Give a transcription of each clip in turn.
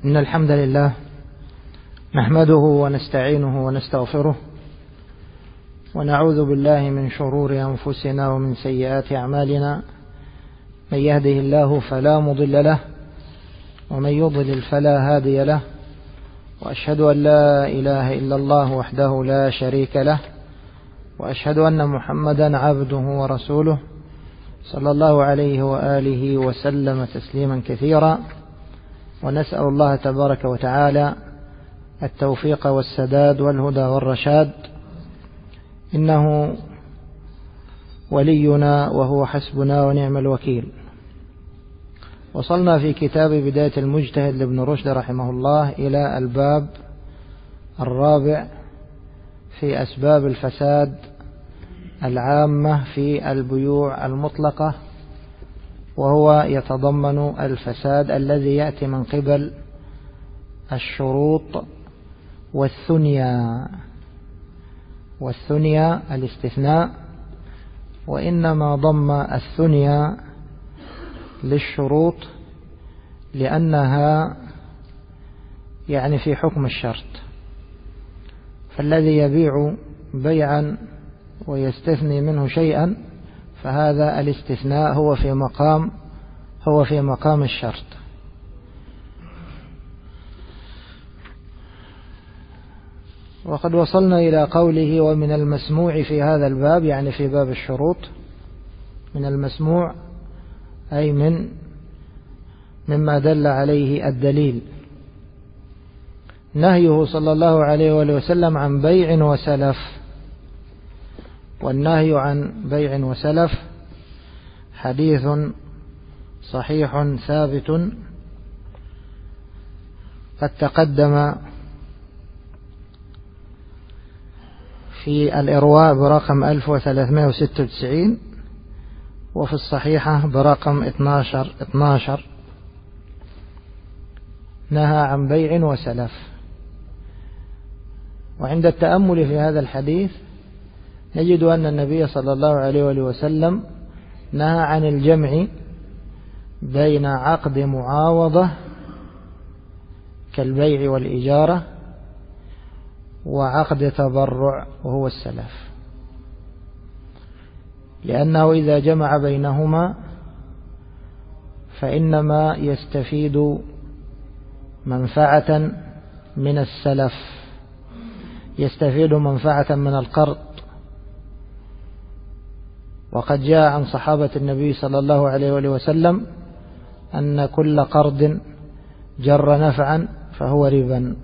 إن الحمد لله نحمده ونستعينه ونستغفره ونعوذ بالله من شرور أنفسنا ومن سيئات أعمالنا. من يهده الله فلا مضل له ومن يضلل فلا هادي له، وأشهد أن لا إله إلا الله وحده لا شريك له، وأشهد أن محمدا عبده ورسوله صلى الله عليه وآله وسلم تسليما كثيرا. ونسأل الله تبارك وتعالى التوفيق والسداد والهدى والرشاد، إنه ولينا وهو حسبنا ونعم الوكيل. وصلنا في كتاب بداية المجتهد لابن رشد رحمه الله إلى الباب الرابع في أسباب الفساد العامة في البيوع المطلقة، وهو يتضمن الفساد الذي يأتي من قبل الشروط والثنيا الاستثناء، وإنما ضم الثنيا للشروط لأنها يعني في حكم الشرط. فالذي يبيع بيعا ويستثني منه شيئا فهذا الاستثناء هو في مقام الشرط. وقد وصلنا إلى قوله: ومن المسموع في هذا الباب، يعني في باب الشروط. من المسموع أي مما دل عليه الدليل، نهيه صلى الله عليه وآله وسلم عن بيع وسلف. والنهي عن بيع وسلف حديث صحيح ثابت قد تقدم في الإرواء برقم 1396، وفي الصحيحة برقم 12 نهى عن بيع وسلف. وعند التأمل في هذا الحديث نجد أن النبي صلى الله عليه وآله وسلم نهى عن الجمع بين عقد معاوضة كالبيع والإجارة وعقد تبرع وهو السلف، لأنه إذا جمع بينهما فإنما يستفيد منفعة من السلف، يستفيد منفعة من القرض. وقد جاء عن صحابة النبي صلى الله عليه وآله وسلم أن كل قرض جر نفعا فهو ربا.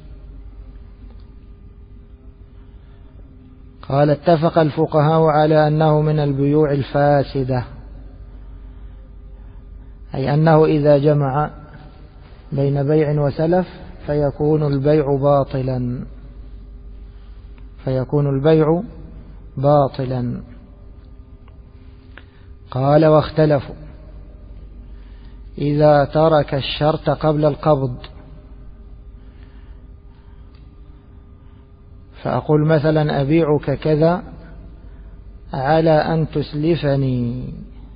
قال: اتفق الفقهاء على أنه من البيوع الفاسدة، أي أنه إذا جمع بين بيع وسلف فيكون البيع باطلا. قال: واختلفوا إذا ترك الشرط قبل القبض، فأقول مثلا: أبيعك كذا على أن تسلفني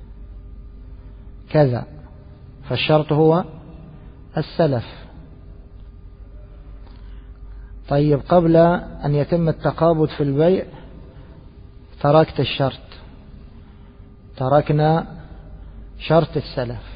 كذا، فالشرط هو السلف. طيب، قبل أن يتم التقابض في البيع تركت الشرط، تركنا شرط السلف،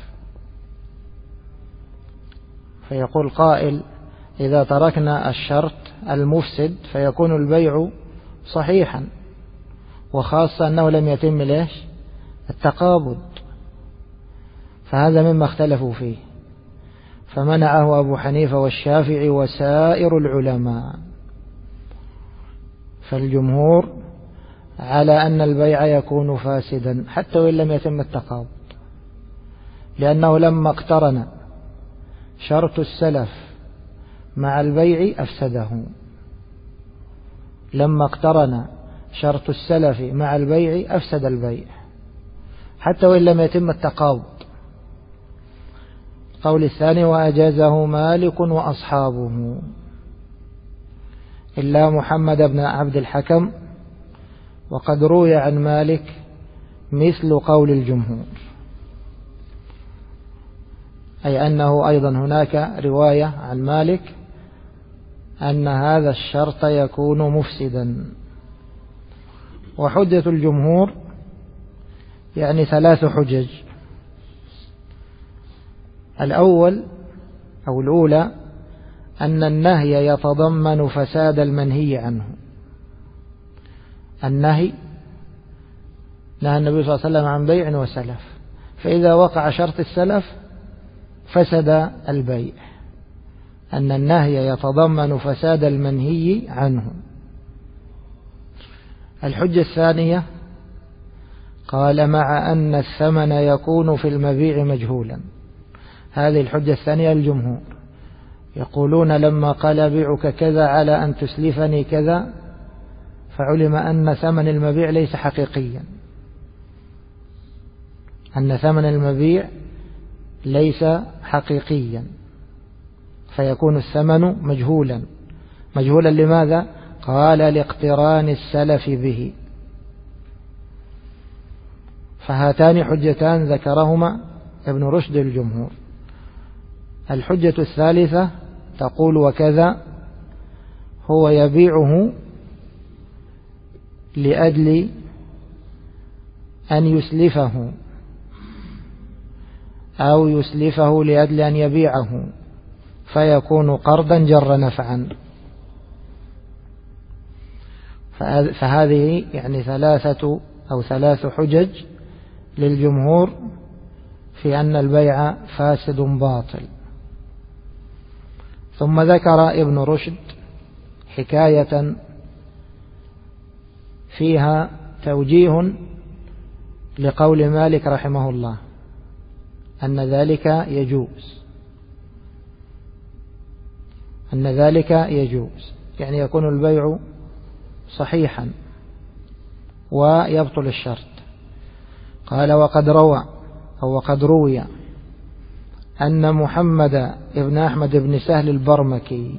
فيقول قائل: إذا تركنا الشرط المفسد فيكون البيع صحيحا، وخاصة أنه لم يتم التقابض. فهذا مما اختلفوا فيه، فمنعه أبو حنيفة والشافعي وسائر العلماء. فالجمهور على أن البيع يكون فاسدا حتى وإن لم يتم التقابض، لأنه لما اقترن شرط السلف مع البيع أفسده. لما اقترن شرط السلف مع البيع أفسد البيع حتى وإن لم يتم التقابض. القول الثاني: وأجازه مالك وأصحابه إلا محمد بن عبد الحكم، وقد روي عن مالك مثل قول الجمهور، أي أنه أيضا هناك رواية عن مالك أن هذا الشرط يكون مفسدا. وحجة الجمهور يعني 3 حجج. الأولى أن النهي يتضمن فساد المنهي عنه. النهي نهى النبي صلى الله عليه وسلم عن بيع وسلف، فإذا وقع شرط السلف فسد البيع، أن النهي يتضمن فساد المنهي عنه. الحجة الثانية قال مع أن الثمن يكون في المبيع مجهولا. هذه الحجة الثانية الجمهور يقولون لما قال بيعك كذا على أن تسلفني كذا فعلم أن ثمن المبيع ليس حقيقيا، أن ثمن المبيع ليس حقيقيا، فيكون الثمن مجهولا. مجهولا لماذا؟ قال لاقتران السلف به. فهاتان حجتان ذكرهما ابن رشد الجمهور. الحجة الثالثة تقول وكذا هو يبيعه لأجل أن يسلفه أو يسلفه لأجل أن يبيعه فيكون قرضا جر نفعا. فهذه يعني 3 حجج للجمهور في أن البيع فاسد باطل. ثم ذكر ابن رشد حكاية فيها توجيه لقول مالك رحمه الله أن ذلك يجوز، يعني يكون البيع صحيحا ويبطل الشرط. قال وقد روي أن محمد ابن أحمد بن سهل البرمكي،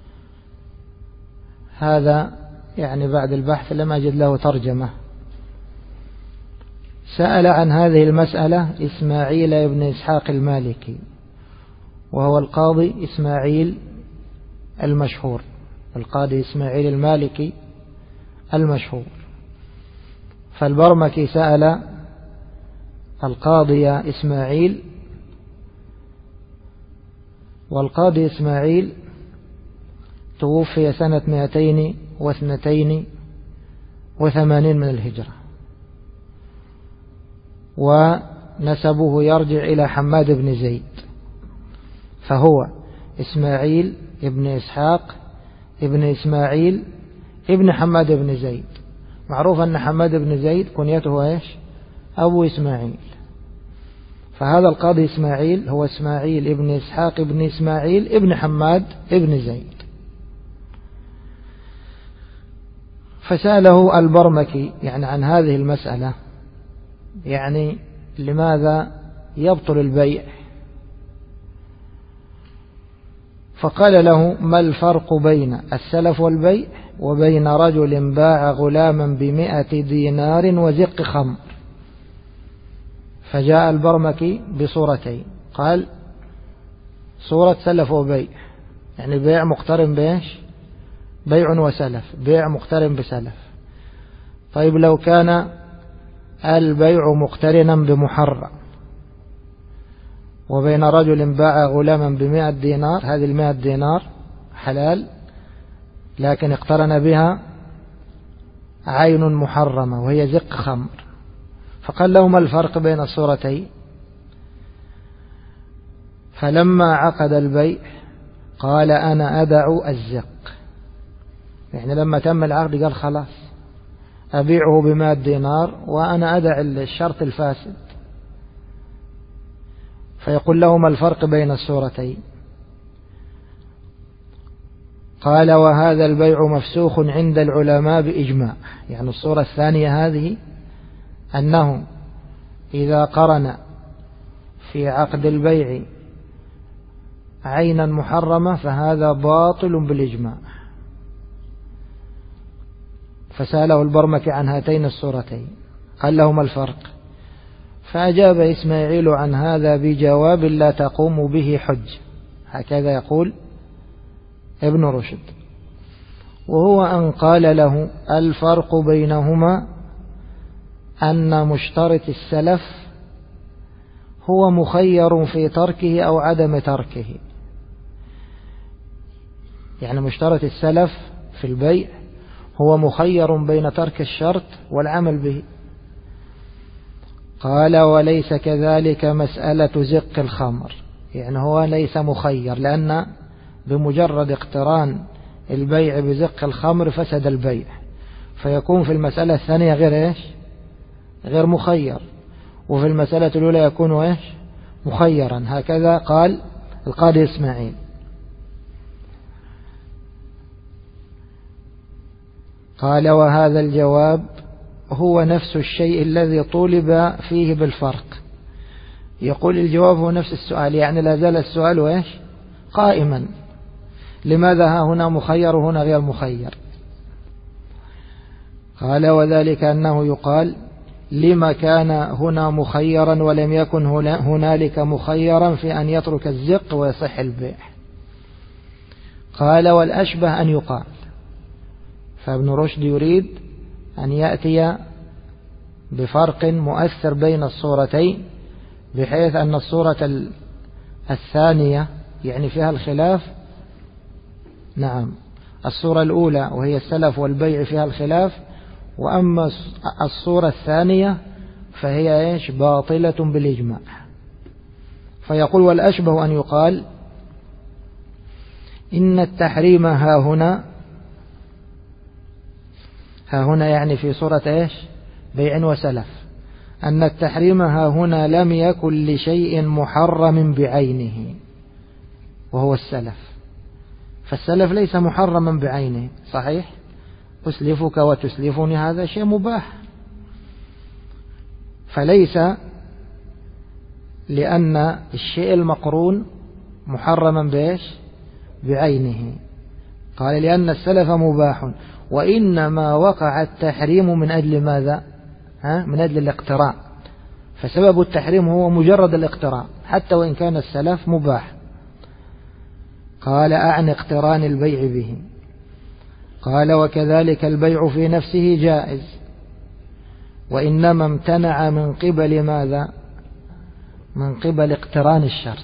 هذا يعني بعد البحث لم أجد له ترجمة، سأل عن هذه المسألة إسماعيل ابن إسحاق المالكي، وهو القاضي إسماعيل المشهور، القاضي إسماعيل المالكي المشهور. فالبرمكي سأل القاضي إسماعيل، والقاضي إسماعيل توفي سنة 282 من الهجرة، ونسبه يرجع إلى حماد بن زيد، فهو إسماعيل ابن إسحاق ابن إسماعيل ابن حماد بن زيد. معروف أن حماد بن زيد كنيته إيش؟ أبو إسماعيل. فهذا القاضي إسماعيل هو إسماعيل ابن إسحاق ابن إسماعيل ابن حماد ابن زيد. فسأله البرمكي يعني عن هذه المسألة، يعني لماذا يبطل البيع؟ فقال له ما الفرق بين السلف والبيع وبين رجل باع غلاما ب100 دينار وزق خمر؟ فجاء البرمكي بصورتين، قال صورة سلف وبيع، يعني بيع مقترن بإيش؟ بيع وسلف، بيع مقترن بسلف. طيب لو كان البيع مقترنا بمحرم، وبين رجل باع غلاما ب100 دينار، هذه 100 دينار حلال لكن اقترن بها عين محرمة وهي زق خمر، فقال له ما الفرق بين الصورتين؟ فلما عقد البيع قال أنا أدع الزق، يعني لما تم العقد قال خلاص أبيعه ب100 دينار وأنا أدع الشرط الفاسد. فيقول له ما الفرق بين الصورتين؟ قال وهذا البيع مفسوخ عند العلماء بإجماع. يعني الصورة الثانية هذه أنه إذا قرن في عقد البيع عينا محرمة فهذا باطل بالإجماع. فسأله البرمكي عن هاتين الصورتين، قال له ما الفرق؟ فأجاب إسماعيل عن هذا بجواب لا تقوم به حج، هكذا يقول ابن رشد، وهو أن قال له الفرق بينهما أن مشترط السلف هو مخير في تركه أو عدم تركه. يعني مشترط السلف في البيع هو مخير بين ترك الشرط والعمل به. قال وليس كذلك مسألة زق الخمر، يعني هو ليس مخير، لأن بمجرد اقتران البيع بزق الخمر فسد البيع، فيكون في المسألة الثانية غير مخير، وفي المسألة الأولى يكون مخيرا. هكذا قال القاضي إسماعيل. قال وهذا الجواب هو نفس الشيء الذي طولب فيه بالفرق. يقول الجواب هو نفس السؤال، يعني لا زال السؤال قائما، لماذا ها هنا مخير وهنا غير مخير؟ قال وذلك أنه يقال لما كان هنا مخيرا ولم يكن هنالك مخيرا في أن يترك الزق ويصح البيع. قال والأشبه أن يقال، فابن رشد يريد أن يأتي بفرق مؤثر بين الصورتين، بحيث أن الصورة الثانية يعني فيها الخلاف، نعم الصورة الأولى وهي السلف والبيع فيها الخلاف، وأما الصورة الثانية فهي باطلة بالإجماع. فيقول والأشبه أن يقال إن التحريم ها هنا يعني في صورة بيع وسلف، أن التحريم ها هنا لم يكن لشيء محرم بعينه وهو السلف، فالسلف ليس محرما بعينه، صحيح أسلفك وتسلفني هذا شيء مباح، فليس لأن الشيء المقرون محرما بعينه. قال لأن السلف مباح، وإنما وقع التحريم من أجل ماذا؟ من أجل الاقتراء، فسبب التحريم هو مجرد الاقتراء حتى وإن كان السلف مباح. قال أعني اقتران البيع به. قال وكذلك البيع في نفسه جائز، وإنما امتنع من قبل ماذا؟ من قبل اقتران الشرط،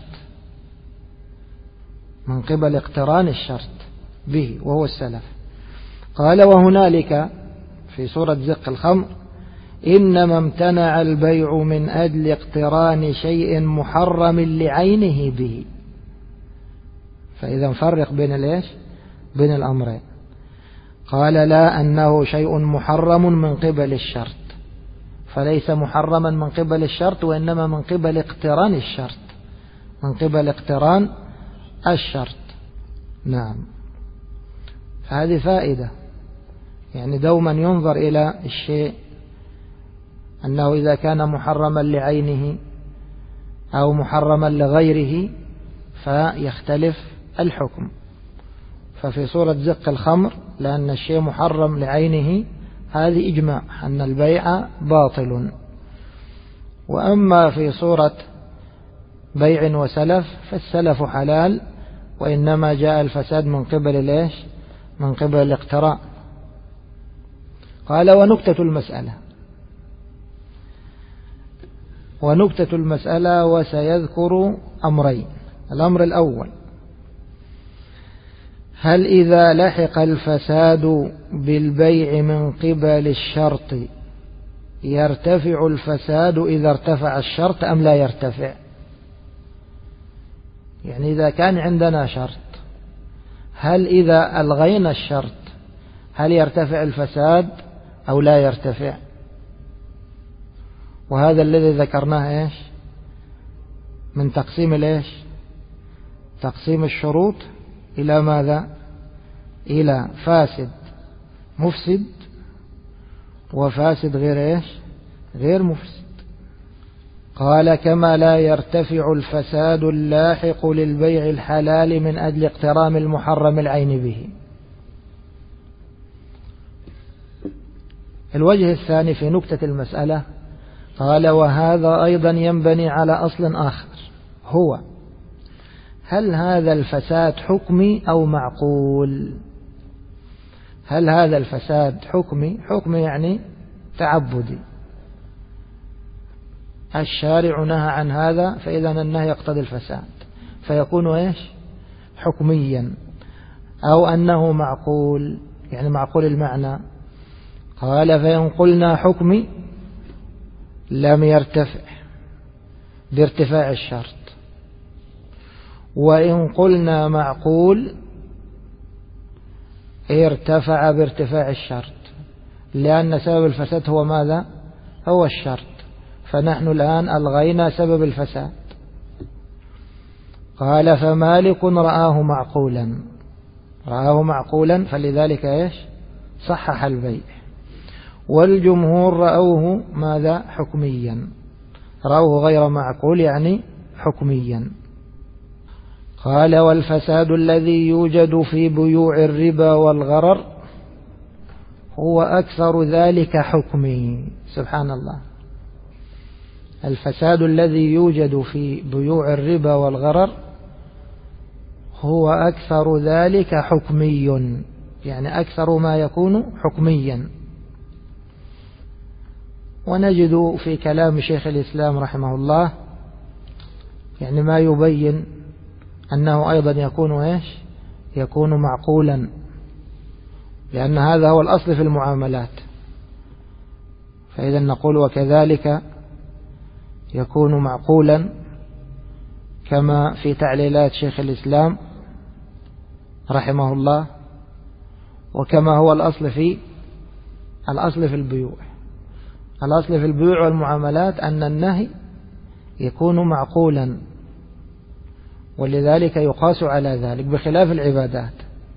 من قبل اقتران الشرط به وهو السلف. قال وهنالك في سورة زق الخمر إنما امتنع البيع من أجل اقتران شيء محرم لعينه به. فإذا نفرق بين الأمرين. قال لا أنه شيء محرم من قبل الشرط، فليس محرما من قبل الشرط، وإنما من قبل اقتران الشرط، من قبل اقتران الشرط. نعم، هذه فائدة، يعني دوما ينظر إلى الشيء أنه إذا كان محرما لعينه أو محرما لغيره فيختلف الحكم. ففي صورة زق الخمر لأن الشيء محرم لعينه هذه إجماع أن البيع باطل. وأما في صورة بيع وسلف فالسلف حلال، وإنما جاء الفساد من قبل من قبل الاقتراء. قال ونكتة المسألة وسيذكر أمرين. الأمر الأول: هل إذا لحق الفساد بالبيع من قبل الشرط يرتفع الفساد إذا ارتفع الشرط أم لا يرتفع؟ يعني إذا كان عندنا شرط، هل إذا ألغينا الشرط هل يرتفع الفساد أو لا يرتفع؟ وهذا الذي ذكرناه من تقسيم تقسيم الشروط إلى ماذا؟ إلى فاسد مفسد وفاسد غير مفسد. قال كما لا يرتفع الفساد اللاحق للبيع الحلال من أجل اقترام المحرم العين به. الوجه الثاني في نكتة المسألة: قال وهذا أيضا ينبني على أصل آخر، هو هل هذا الفساد حكمي أو معقول؟ هل هذا الفساد حكمي؟ حكمي يعني تعبدي، الشارع نهى عن هذا، فإذا النهي يقتضي الفساد فيكون إيش؟ حكميا. أو أنه معقول، يعني معقول المعنى. قال فإن قلنا حكمي لم يرتفع بارتفاع الشرط، وإن قلنا معقول ارتفع بارتفاع الشرط، لأن سبب الفساد هو ماذا؟ هو الشرط، فنحن الآن ألغينا سبب الفساد. قال فمالك رآه معقولا، رآه معقولا فلذلك إيش؟ صحح البيع. والجمهور رأوه ماذا؟ حكميا، رأوه غير معقول يعني حكميا. قال والفساد الذي يوجد في بيوع الربا والغرر هو أكثر ذلك حكمي. سبحان الله، الفساد الذي يوجد في بيوع الربا والغرر هو أكثر ذلك حكمي، يعني أكثر ما يكون حكميا. ونجد في كلام شيخ الإسلام رحمه الله يعني ما يبين أنه أيضا يكون إيش؟ يكون معقولا، لأن هذا هو الأصل في المعاملات. فإذا نقول وكذلك يكون معقولا كما في تعليلات شيخ الإسلام رحمه الله، وكما هو الأصل في البيوع. الأصل في البيوع والمعاملات أن النهي يكون معقولا، ولذلك يقاس على ذلك بخلاف العبادات.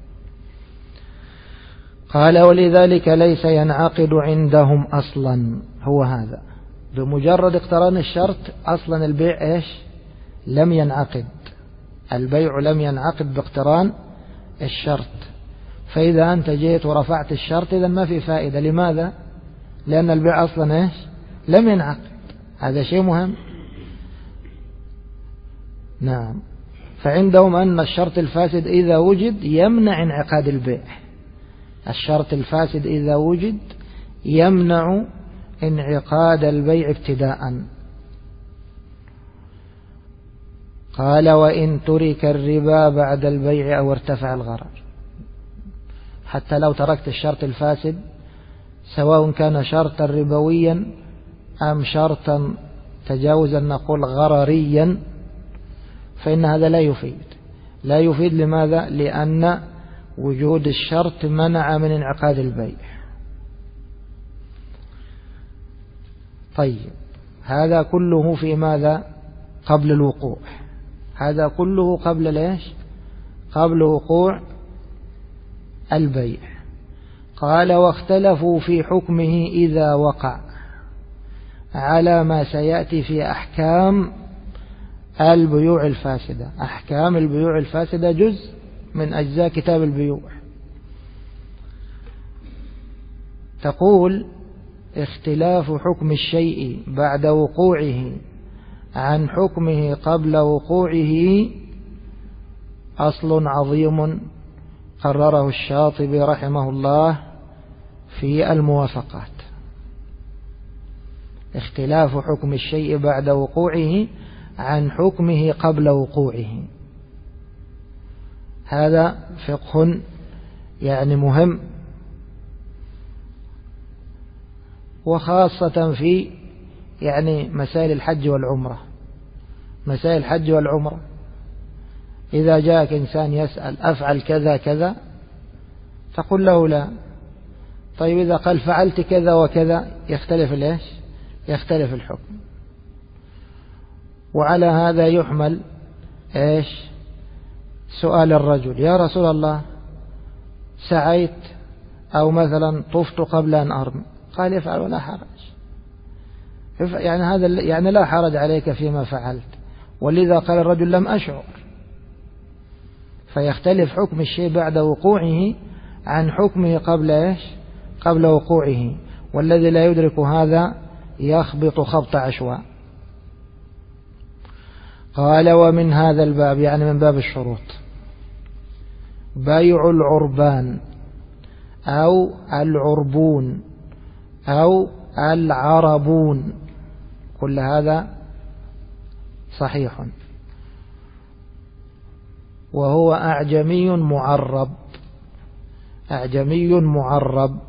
قال ولذلك ليس ينعقد عندهم أصلا، هو هذا بمجرد اقتران الشرط أصلا البيع إيش؟ لم ينعقد، البيع لم ينعقد باقتران الشرط. فإذا أنت جيت ورفعت الشرط إذا ما في فائدة. لماذا؟ لأن البيع أصلا إيش؟ لم ينعقد. هذا شيء مهم. نعم. فعندهم أن الشرط الفاسد إذا وجد يمنع انعقاد البيع، الشرط الفاسد إذا وجد يمنع انعقاد البيع ابتداء. قال وإن ترك الربا بعد البيع أو ارتفع الغرر، حتى لو تركت الشرط الفاسد سواء كان شرطا ربويا أم شرطا تجاوزا نقول غرريا، فإن هذا لا يفيد. لماذا؟ لأن وجود الشرط منع من انعقاد البيع. طيب، هذا كله في ماذا؟ قبل الوقوع. هذا كله قبل ليش؟ قبل وقوع البيع. قال واختلفوا في حكمه إذا وقع على ما سيأتي في أحكام البيوع الفاسدة. أحكام البيوع الفاسدة جزء من أجزاء كتاب البيوع. تقول اختلاف حكم الشيء بعد وقوعه عن حكمه قبل وقوعه أصل عظيم قرره الشاطبي رحمه الله في الموافقات. اختلاف حكم الشيء بعد وقوعه عن حكمه قبل وقوعه، هذا فقه يعني مهم، وخاصة في يعني مسائل الحج والعمرة. مسائل الحج والعمرة إذا جاءك إنسان يسأل أفعل كذا كذا تقول له لا. طيب إذا قال فعلت كذا وكذا يختلف ليش؟ يختلف الحكم. وعلى هذا يحمل إيش؟ سؤال الرجل يا رسول الله سعيت أو مثلا طفت قبل أن أرمي، قال يفعل ولا حرج، يعني هذا يعني لا حرج عليك فيما فعلت. ولذا قال الرجل لم أشعر. فيختلف حكم الشيء بعد وقوعه عن حكمه قبل إيش؟ قبل وقوعه. والذي لا يدرك هذا يخبط خبط عشواء. قال ومن هذا الباب، يعني من باب الشروط، بيع العربان أو العربون أو العربون، كل هذا صحيح، وهو أعجمي معرب. أعجمي معرب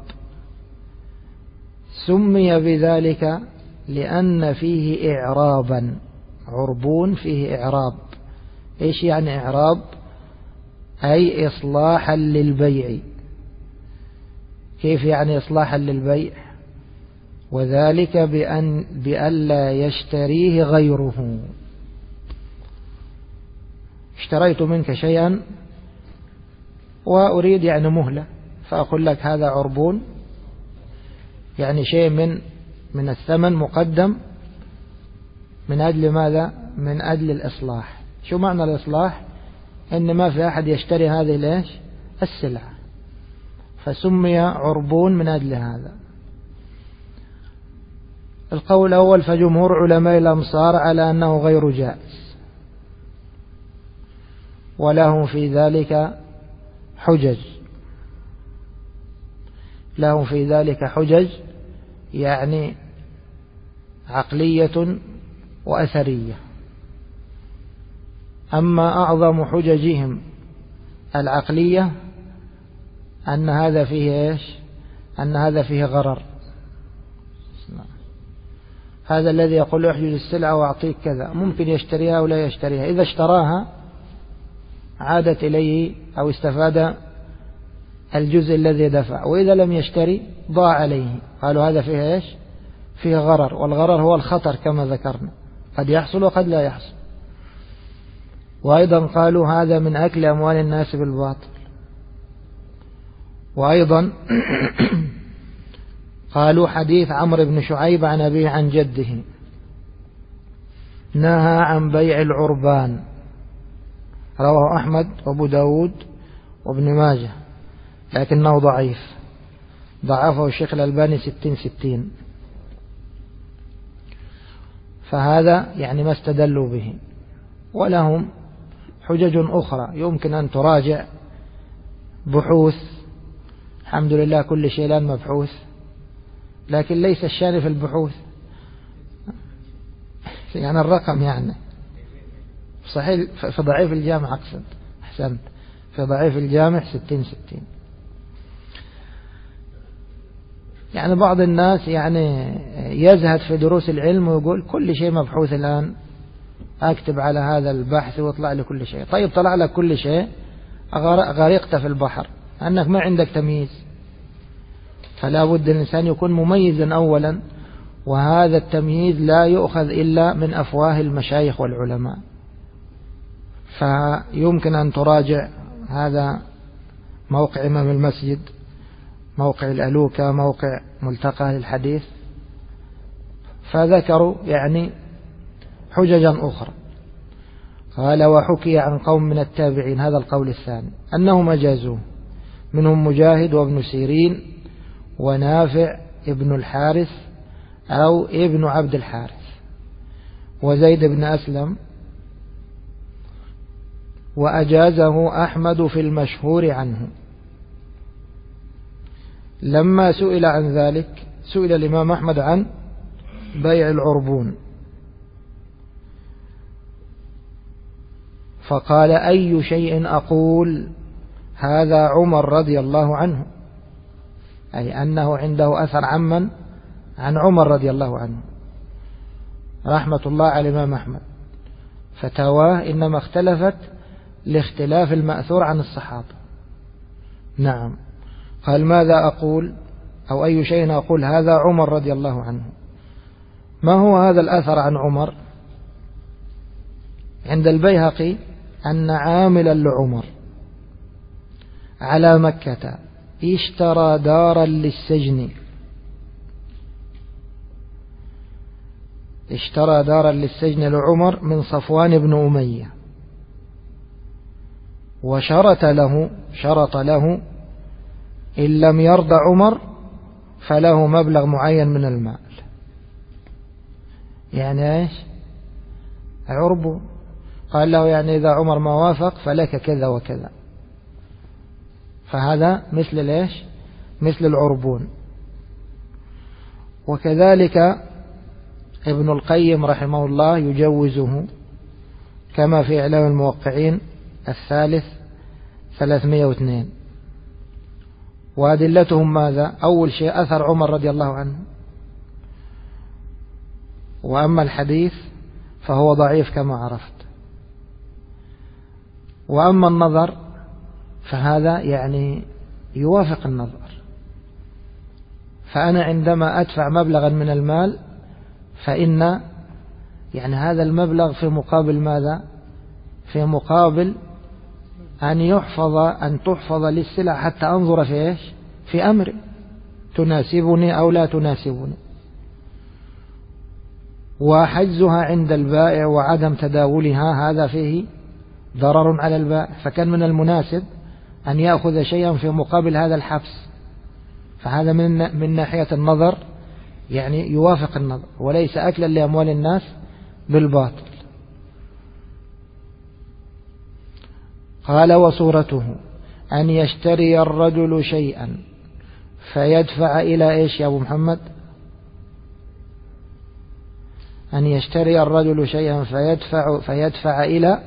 سمي بذلك لأن فيه إعرابا. عربون فيه إعراب. إيش يعني إعراب؟ أي إصلاحا للبيع. كيف يعني إصلاحا للبيع؟ وذلك بأن لا يشتريه غيره. اشتريت منك شيئا وأريد يعني مهلة، فأقول لك هذا عربون، يعني شيء من الثمن مقدم من أجل ماذا؟ من أجل الإصلاح. شو معنى الإصلاح؟ إن ما في أحد يشتري هذه ليش السلعة، فسمي عربون من أجل هذا. القول الأول فجمهور علماء الأمصار على أنه غير جائز، ولهم في ذلك حجج. لهم في ذلك حجج يعني عقلية وأثرية. أما أعظم حججهم العقلية أن هذا فيه إيش؟ أن هذا فيه غرر. هذا الذي يقول احجز السلعة وأعطيك كذا، ممكن يشتريها ولا يشتريها. إذا اشتراها عادت إليه أو استفاد الجزء الذي دفع، وإذا لم يشتري ضاع عليه. قالوا هذا فيه إيش؟ فيه غرر، والغرر هو الخطر كما ذكرنا، قد يحصل وقد لا يحصل. وأيضا قالوا هذا من أكل أموال الناس بالباطل. وأيضا قالوا حديث عمرو بن شعيب عن أبيه عن جده نهى عن بيع العربان، رواه أحمد وأبو داود وابن ماجه، لكنه ضعيف، ضعفه الشيخ الألباني 60. فهذا يعني ما استدلوا به. ولهم حجج أخرى يمكن أن تراجع بحوث. الحمد لله كل شيء الآن مبحوث، لكن ليس الشان في البحوث، يعني الرقم يعني صحيح. في ضعيف الجامع أقصد، أحسنت، في ضعيف الجامع 60. يعني بعض الناس يعني يزهد في دروس العلم ويقول كل شيء مبحوث الآن، أكتب على هذا البحث ويطلع لي كل شيء. طيب طلع لك كل شيء، غرقت في البحر أنك ما عندك تمييز. فلا بد الإنسان يكون مميزا أولا، وهذا التمييز لا يؤخذ إلا من أفواه المشايخ والعلماء. فيمكن أن تراجع هذا موقع إمام المسجد، موقع الألوكة، موقع ملتقى للحديث، فذكروا يعني حججا أخرى. قال وحكي عن قوم من التابعين، هذا القول الثاني، أنهم أجازوه، منهم مجاهد وابن سيرين ونافع ابن الحارث أو ابن عبد الحارث وزيد بن أسلم، وأجازه أحمد في المشهور عنه. لما سئل عن ذلك، سئل الإمام أحمد عن بيع العربون، فقال أي شيء أقول؟ هذا عمر رضي الله عنه، أي أنه عنده أثر عمن؟ عن عمر رضي الله عنه رحمة الله على الإمام أحمد. فتواه إنما اختلفت لاختلاف المأثور عن الصحابة. نعم. قال ماذا أقول أو أي شيء أقول؟ هذا عمر رضي الله عنه. ما هو هذا الأثر عن عمر؟ عند البيهقي أن عاملا لعمر على مكة اشترى دارا للسجن، اشترى دارا للسجن لعمر من صفوان بن أمية، وشرط له إن لم يرضى عمر فله مبلغ معين من المال. يعني إيش؟ عربون. قال له يعني إذا عمر ما وافق فلك كذا وكذا. فهذا مثل ليش؟ مثل العربون. وكذلك ابن القيم رحمه الله يجوزه كما في إعلام الموقعين الثالث 302. وأدلتهم ماذا؟ أول شيء أثر عمر رضي الله عنه، وأما الحديث فهو ضعيف كما عرفت. وأما النظر فهذا يعني يوافق النظر. فأنا عندما أدفع مبلغا من المال فإن يعني هذا المبلغ في مقابل ماذا؟ في مقابل أن تحفظ للسلع حتى أنظر في إيش؟ في أمر تناسبني أو لا تناسبني. وحجزها عند البائع وعدم تداولها هذا فيه ضرر على البائع، فكان من المناسب أن يأخذ شيئا في مقابل هذا الحبس. فهذا من ناحية النظر يعني يوافق النظر، وليس أكلا لأموال الناس بالباطل. قال وصورته أن يشتري الرجل شيئا فيدفع إلى إيش يا أبو محمد؟ أن يشتري الرجل شيئا فيدفع إلى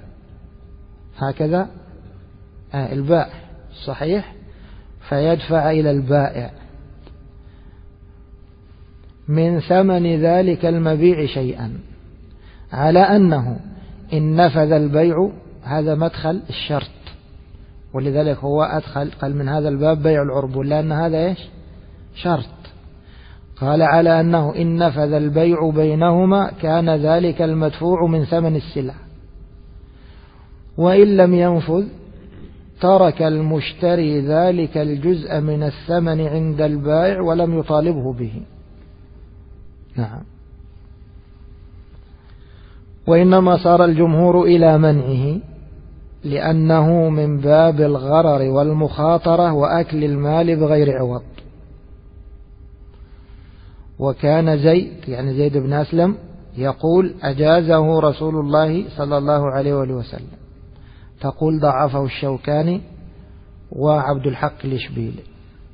هكذا البائع، صحيح، فيدفع إلى البائع من ثمن ذلك المبيع شيئا، على أنه إن نفذ البيع، هذا مدخل الشرط، ولذلك هو أدخل قال من هذا الباب بيع العربون، لأن هذا إيش؟ شرط. قال على أنه إن نفذ البيع بينهما كان ذلك المدفوع من ثمن السلع، وإن لم ينفذ ترك المشتري ذلك الجزء من الثمن عند البائع ولم يطالبه به. نعم. وإنما صار الجمهور إلى منعه لأنه من باب الغرر والمخاطرة وأكل المال بغير عوض. وكان زيد يعني زيد بن أسلم يقول أجازه رسول الله صلى الله عليه وآله وسلم، تقول ضعفه الشوكاني وعبد الحق الإشبيلي.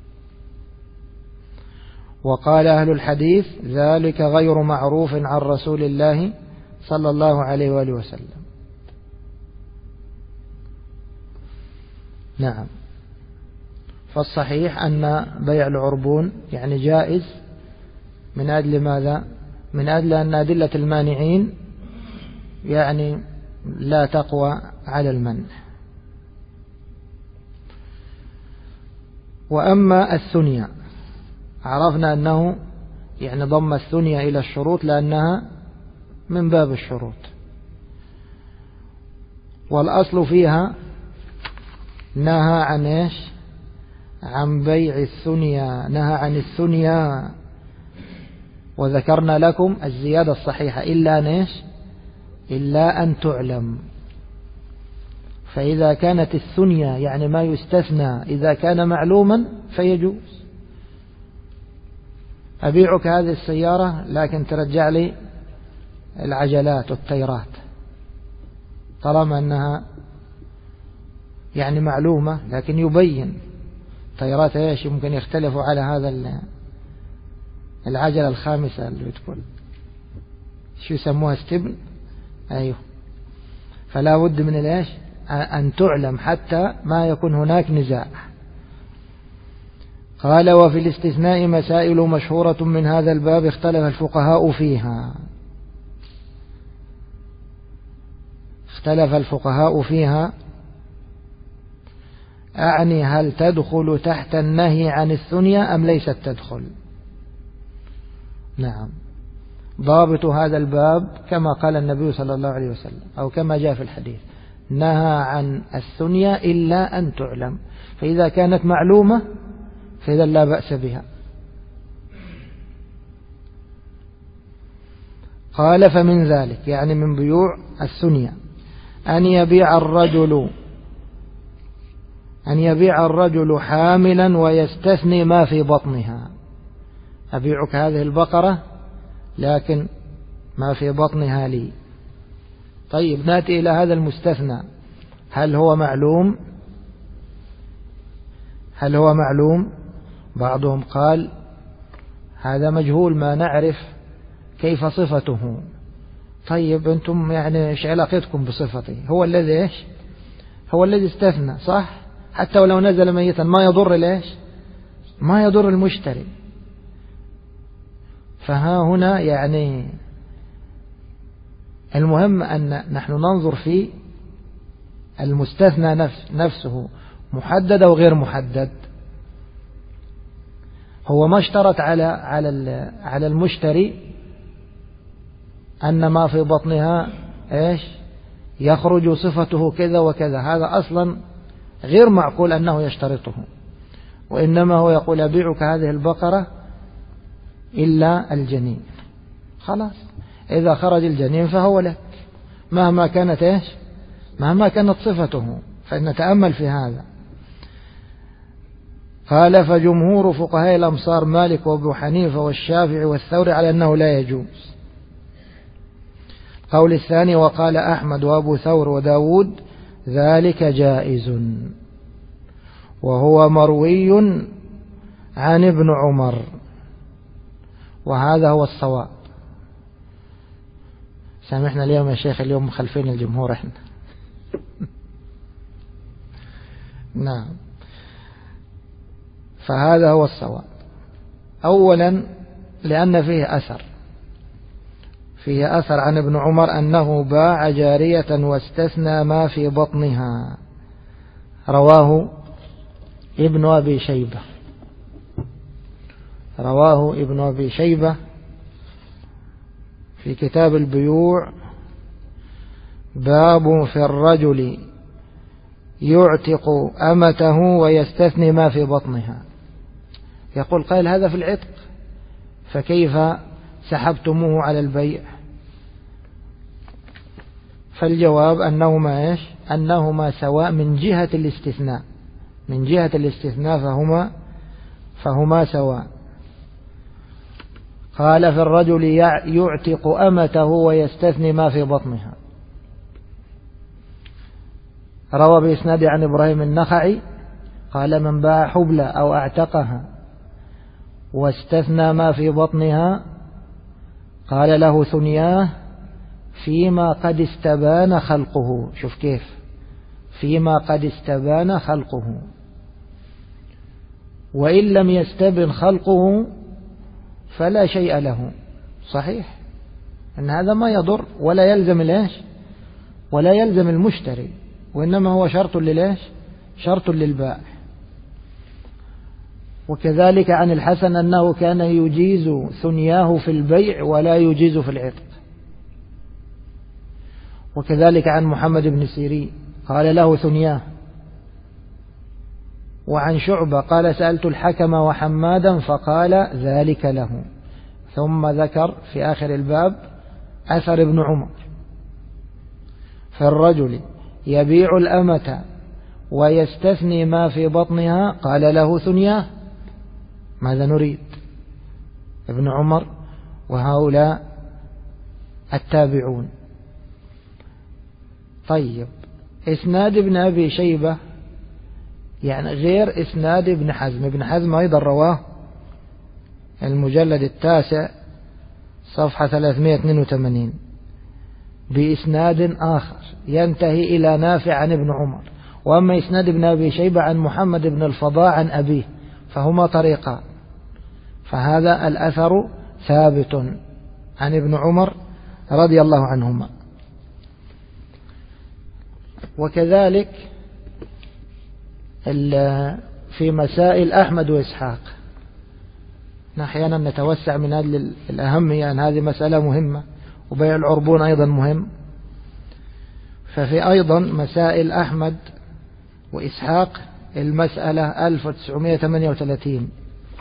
وقال أهل الحديث ذلك غير معروف عن رسول الله صلى الله عليه وآله وسلم. نعم. فالصحيح أن بيع العربون يعني جائز من أجل ماذا؟ من أجل أن أدلة المانعين يعني لا تقوى على المنع. وأما الثنيا عرفنا أنه يعني ضم الثنيا إلى الشروط لأنها من باب الشروط، والأصل فيها نهى عن إيش؟ عن بيع الثنيا، نهى عن الثنيا. وذكرنا لكم الزيادة الصحيحة إلا أن إيش؟ إلا أن تعلم. فإذا كانت الثنيا يعني ما يستثنى إذا كان معلوما فيجوز. أبيعك هذه السيارة لكن ترجع لي العجلات والتيرات، طالما أنها يعني معلومة، لكن يبين تيرات إيش يمكن يختلفوا على هذا العجلة الخامسة اللي تقول شو يسموها ستبن. أيوه. فلا بد من الإيش؟ أن تعلم حتى ما يكون هناك نزاع. قال وفي الاستثناء مسائل مشهورة من هذا الباب اختلف الفقهاء فيها. اختلف الفقهاء فيها أعني هل تدخل تحت النهي عن الثنيا أم ليست تدخل؟ نعم. ضابط هذا الباب كما قال النبي صلى الله عليه وسلم أو كما جاء في الحديث نهى عن الثنيا إلا أن تعلم، فإذا كانت معلومة فإذا لا بأس بها. قال فمن ذلك يعني من بيوع الثنيا أن يبيع الرجل حاملا ويستثني ما في بطنها. أبيعك هذه البقرة لكن ما في بطنها لي. طيب نأتي إلى هذا المستثنى، هل هو معلوم؟ هل هو معلوم؟ بعضهم قال هذا مجهول ما نعرف كيف صفته. طيب أنتم يعني إيش علاقتكم بصفته؟ هو الذي إيش؟ هو الذي استثنى، صح؟ حتى ولو نزل ميتا ما يضر ليش؟ ما يضر المشتري. فها هنا يعني المهم أن نحن ننظر في المستثنى نفسه محدد أو غير محدد. هو ما اشترط على المشتري أن ما في بطنها إيش يخرج صفته كذا وكذا، هذا أصلا غير معقول أنه يشترطه، وإنما هو يقول أبيعك هذه البقرة إلا الجنين، خلاص إذا خرج الجنين فهو لك مهما كانت إيش مهما كانت صفته. فنتأمل في هذا. قال فجمهور فقهاء الأمصار مالك وابو حنيفة والشافعي والثوري على أنه لا يجوز. قول الثاني وقال أحمد وأبو ثور وداود ذلك جائز، وهو مروي عن ابن عمر، وهذا هو الصواب. سامحنا اليوم يا شيخ، اليوم مخلفين الجمهور احنا. نعم، فهذا هو الصواب. أولا لأن فيه أثر عن ابن عمر أنه باع جارية واستثنى ما في بطنها، رواه ابن أبي شيبة في كتاب البيوع، باب في الرجل يعتق أمته ويستثني ما في بطنها. يقول قال هذا في العتق، فكيف سحبتموه على البيع؟ فالجواب أنهما سواء من جهة الاستثناء فهما سواء. قال في الرجل يعتق أمته ويستثني ما في بطنها، روى بإسناد عن إبراهيم النخعي قال من باع حبلى أو اعتقها واستثنى ما في بطنها قال له ثنياه فيما قد استبان خلقه. شوف كيف، فيما قد استبان خلقه، وإن لم يستبن خلقه فلا شيء له. صحيح أن هذا ما يضر ولا يلزم المشتري، وإنما هو شرط للبائع. وكذلك عن الحسن أنه كان يجيز ثنياه في البيع ولا يجيز في العتق. وكذلك عن محمد بن سيرين قال له ثنياه. وعن شعبة قال سألت الحكم وحمادا فقال ذلك له. ثم ذكر في آخر الباب أثر ابن عمر فالرجل يبيع الأمة ويستثني ما في بطنها قال له ثنياه. ماذا نريد؟ ابن عمر وهؤلاء التابعون. طيب إسناد ابن أبي شيبة يعني غير إسناد ابن حزم. ابن حزم أيضا رواه المجلد 9 صفحة 382 بإسناد آخر ينتهي إلى نافع عن ابن عمر. وأما إسناد ابن أبي شيبة عن محمد بن الفضاء عن أبيه فهما طريقان، فهذا الأثر ثابت عن ابن عمر رضي الله عنهما. وكذلك في مسائل أحمد وإسحاق أحيانا نتوسع من أجل الأهم، يعني هذه مسألة مهمة، وبيع العربون أيضا مهم. ففي أيضا مسائل أحمد وإسحاق المسألة 1938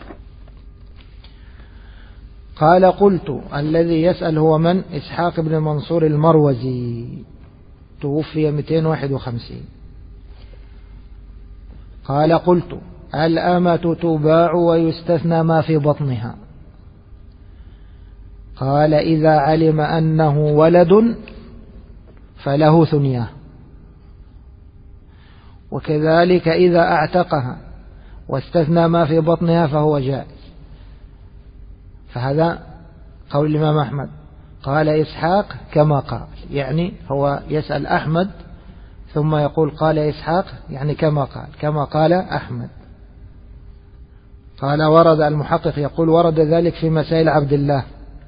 قال قلت الذي يسأل هو من؟ إسحاق بن منصور المروزي توفي 251. قال قلت الأمة تباع ويستثنى ما في بطنها، قال إذا علم أنه ولد فله ثنياه، وكذلك إذا اعتقها واستثنى ما في بطنها فهو جائز. فهذا قول الإمام أحمد. قال إسحاق كما قال، يعني هو يسأل أحمد ثم يقول قال إسحاق، يعني كما قال أحمد. قال ورد المحقق يقول ورد ذلك في مسائل عبد الله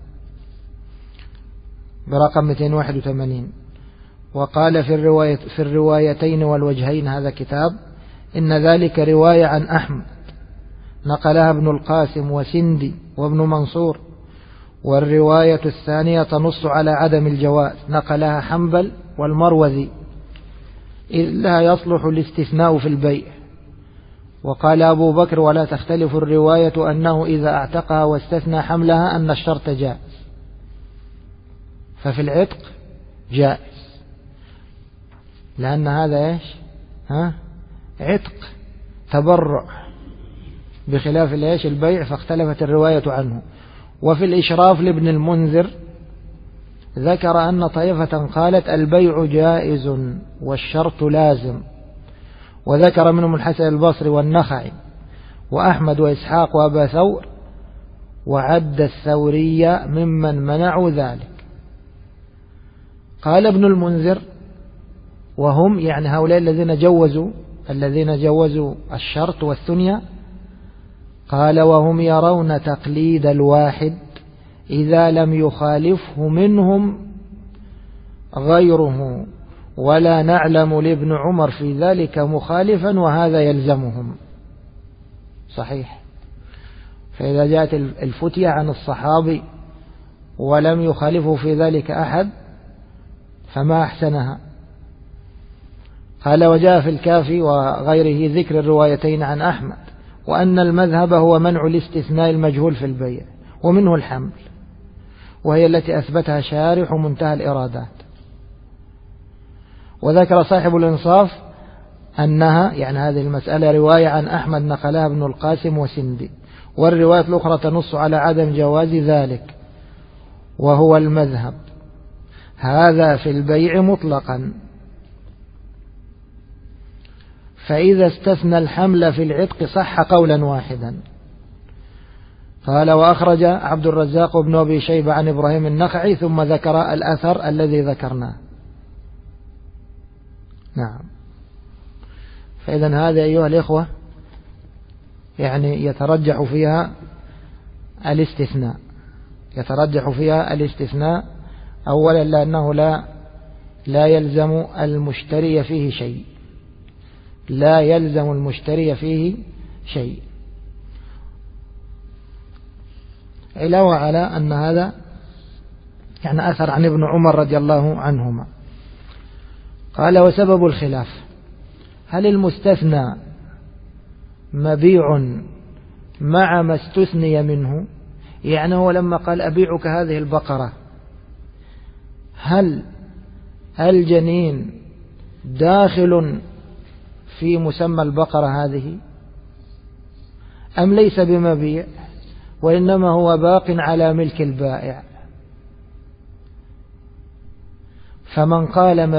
برقم 281. وقال في الروايتين والوجهين، هذا كتاب، إن ذلك رواية عن أحمد نقلها ابن القاسم وسندي وابن منصور، والرواية الثانية تنص على عدم الجواز نقلها حنبل والمروذي، إذ لا يصلح الاستثناء في البيع. وقال أبو بكر ولا تختلف الرواية أنه إذا اعتقها واستثنى حملها أن الشرط جائز، ففي العتق جائز، لأن هذا إيش؟ عتق تبرع، بخلاف الإيش؟ البيع، فاختلفت الرواية عنه. وفي الإشراف لابن المنذر ذكر أن طائفة قالت البيع جائز والشرط لازم، وذكر منهم الحسن البصري والنخعي وأحمد وإسحاق وأبا ثور، وعد الثوري ممن منعوا ذلك. قال ابن المنذر وهم يعني هؤلاء الذين جوزوا الشرط والثنية، قال وهم يرون تقليد الواحد إذا لم يخالفه منهم غيره، ولا نعلم لابن عمر في ذلك مخالفا، وهذا يلزمهم. صحيح. فإذا جاءت الفتية عن الصحابي ولم يخالفه في ذلك أحد فما أحسنها. قال وجاء في الكافي وغيره ذكر الروايتين عن أحمد، وأن المذهب هو منع الاستثناء المجهول في البيع، ومنه الحمل، وهي التي أثبتها شارح منتهى الإرادات. وذكر صاحب الإنصاف أنها يعني هذه المسألة رواية عن أحمد نقلها ابن القاسم وسندي، والرواية الأخرى تنص على عدم جواز ذلك، وهو المذهب. هذا في البيع مطلقا. فإذا استثنى الحمل في العتق صح قولا واحدا. قال وأخرج عبد الرزاق بن أبي شيبة عن إبراهيم النخعي، ثم ذكر الأثر الذي ذكرناه. نعم. فإذا هذا أيها الإخوة يعني يترجح فيها الاستثناء أولا لأنه لا يلزم المشتري فيه شيء، علاوة على أن هذا يعني أثر عن ابن عمر رضي الله عنهما. قال وسبب الخلاف هل المستثنى مبيع مع ما استثني منه؟ يعني هو لما قال أبيعك هذه البقرة، هل الجنين داخل في مسمى البقرة هذه أم ليس بمبيع وإنما هو باق على ملك البائع؟ فمن قال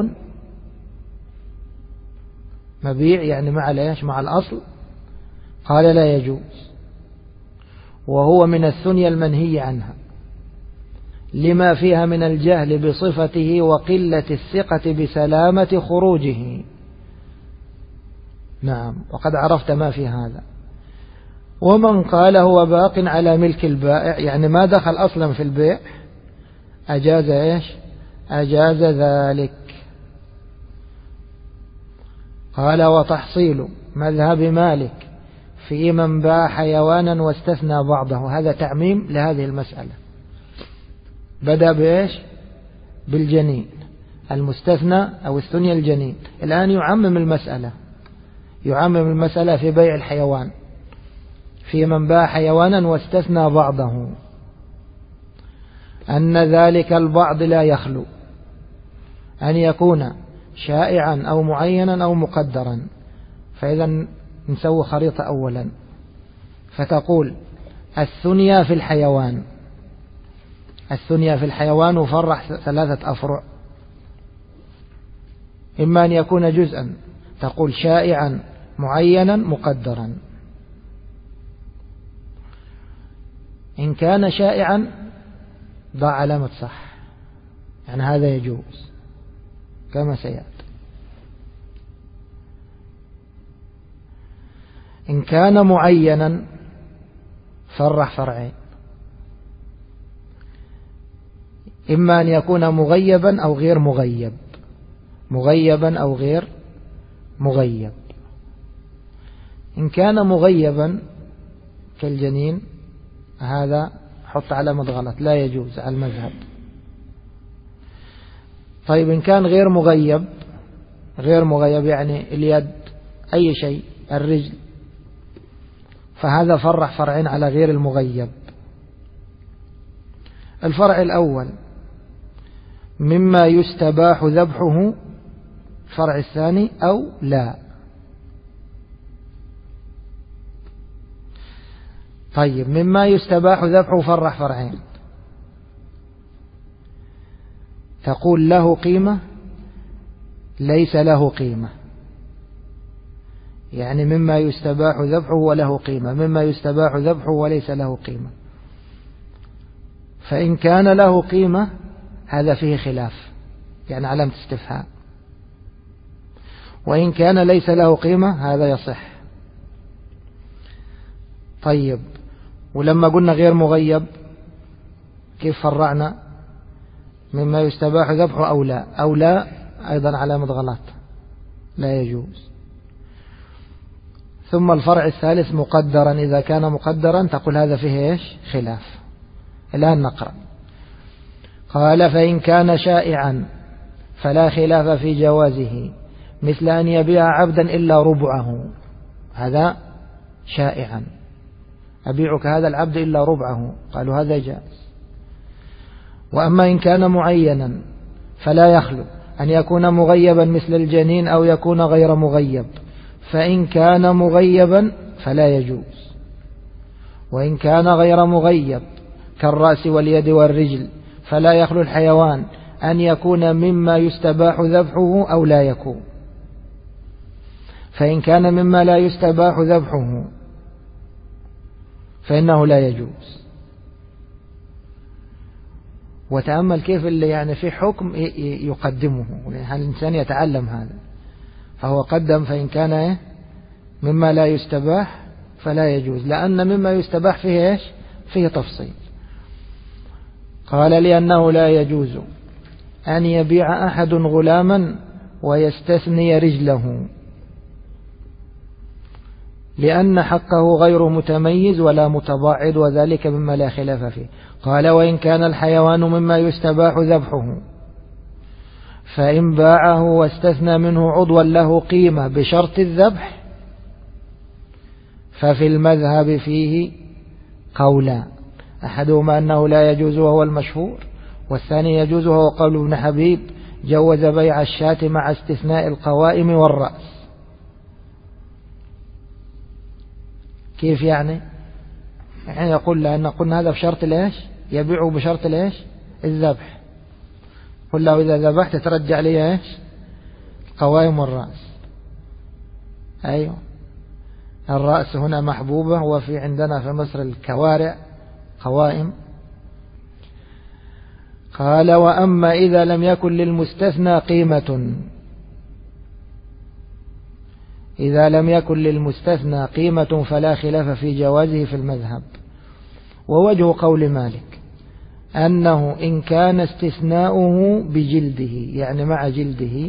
مبيع يعني مع الأصل، قال لا يجوز، وهو من الثنيا المنهي عنها لما فيها من الجهل بصفته وقلة الثقة بسلامة خروجه. نعم، وقد عرفت ما في هذا. ومن قال هو باق على ملك البائع يعني ما دخل أصلا في البيع، أجاز ذلك. قال وتحصيل مذهب مالك في من باع حيوانا واستثنى بعضه، هذا تعميم لهذه المسألة. بدأ بالجنين المستثنى أو الثنيا الجنين، الآن يعمم المسألة في بيع الحيوان، في من باع حيوانا واستثنى بعضه، أن ذلك البعض لا يخلو أن يكون شائعا أو معينا أو مقدرا. فإذا نسوي خريطة أولا، فتقول الثنيا في الحيوان الثنيا في الحيوان وفرع 3 أفرع. إما أن يكون جزءا، تقول شائعا معينا مقدرا. إن كان شائعا ضع علامة صح، يعني هذا يجوز كما سيأتي. إن كان معينا فرح فرعين، إما أن يكون مغيبا أو غير مغيب، مغيبا أو غير مغيب. إن كان مغيبا كالجنين هذا حط علامة غلط، لا يجوز على المذهب. طيب إن كان غير مغيب، غير مغيب يعني اليد، أي شيء، الرجل، فهذا فرح فرعين على غير المغيب. الفرع الأول مما يستباح ذبحه، الفرع الثاني أو لا. طيب مما يستباح ذبحه فرح فرعين، تقول له قيمة ليس له قيمة، يعني مما يستباح ذبحه وله قيمة، مما يستباح ذبحه وليس له قيمة. فإن كان له قيمة هذا فيه خلاف، يعني علامة استفهام. وإن كان ليس له قيمة هذا يصح. طيب ولما قلنا غير مغيب كيف فرعنا؟ مما يستباح ذبحه أو لا، أو لا أيضا علامة غلط، لا يجوز. ثم الفرع الثالث مقدرا، إذا كان مقدرا تقول هذا فيه إيش؟ خلاف. الآن نقرأ. قال فإن كان شائعا فلا خلاف في جوازه، مثل أن يبيع عبدا إلا ربعه، هذا شائعا، أبيعك هذا العبد إلا ربعه، قالوا هذا جائز. وأما إن كان معينا فلا يخلو أن يكون مغيبا مثل الجنين أو يكون غير مغيب، فإن كان مغيبا فلا يجوز. وإن كان غير مغيب كالرأس واليد والرجل فلا يخلو الحيوان أن يكون مما يستباح ذبحه أو لا يكون. فإن كان مما لا يستباح ذبحه فإنه لا يجوز. وتأمل كيف اللي يعني في حكم يقدمه، يعني الإنسان يتعلم هذا، فهو قدم فإن كان مما لا يستباح فلا يجوز، لأن مما يستباح فيه إيش؟ فيه تفصيل. قال لأنه لا يجوز أن يبيع أحد غلاما ويستثني رجله، لأن حقه غير متميز ولا متباعد، وذلك مما لا خلاف فيه. قال وإن كان الحيوان مما يستباح ذبحه، فإن باعه واستثنى منه عضوا له قيمة بشرط الذبح، ففي المذهب فيه قولان، أحدهما أنه لا يجوز وهو المشهور، والثاني يجوز وهو قول ابن حبيب جوز بيع الشاة مع استثناء القوائم والرأس. كيف يعني؟ يعني يقول لأن قلنا هذا بشرط ليش؟ يبيعه بشرط ليش؟ الذبح. قل له إذا ذبحت ترجع لي إيش؟ القوائم والرأس. أيوة، الرأس هنا محبوبة، وفي عندنا في مصر الكوارع قوائم. قال وأما إذا لم يكن للمستثنى قيمة، إذا لم يكن للمستثنى قيمة فلا خلاف في جوازه في المذهب. ووجه قول مالك أنه إن كان استثناؤه بجلده، يعني مع جلده،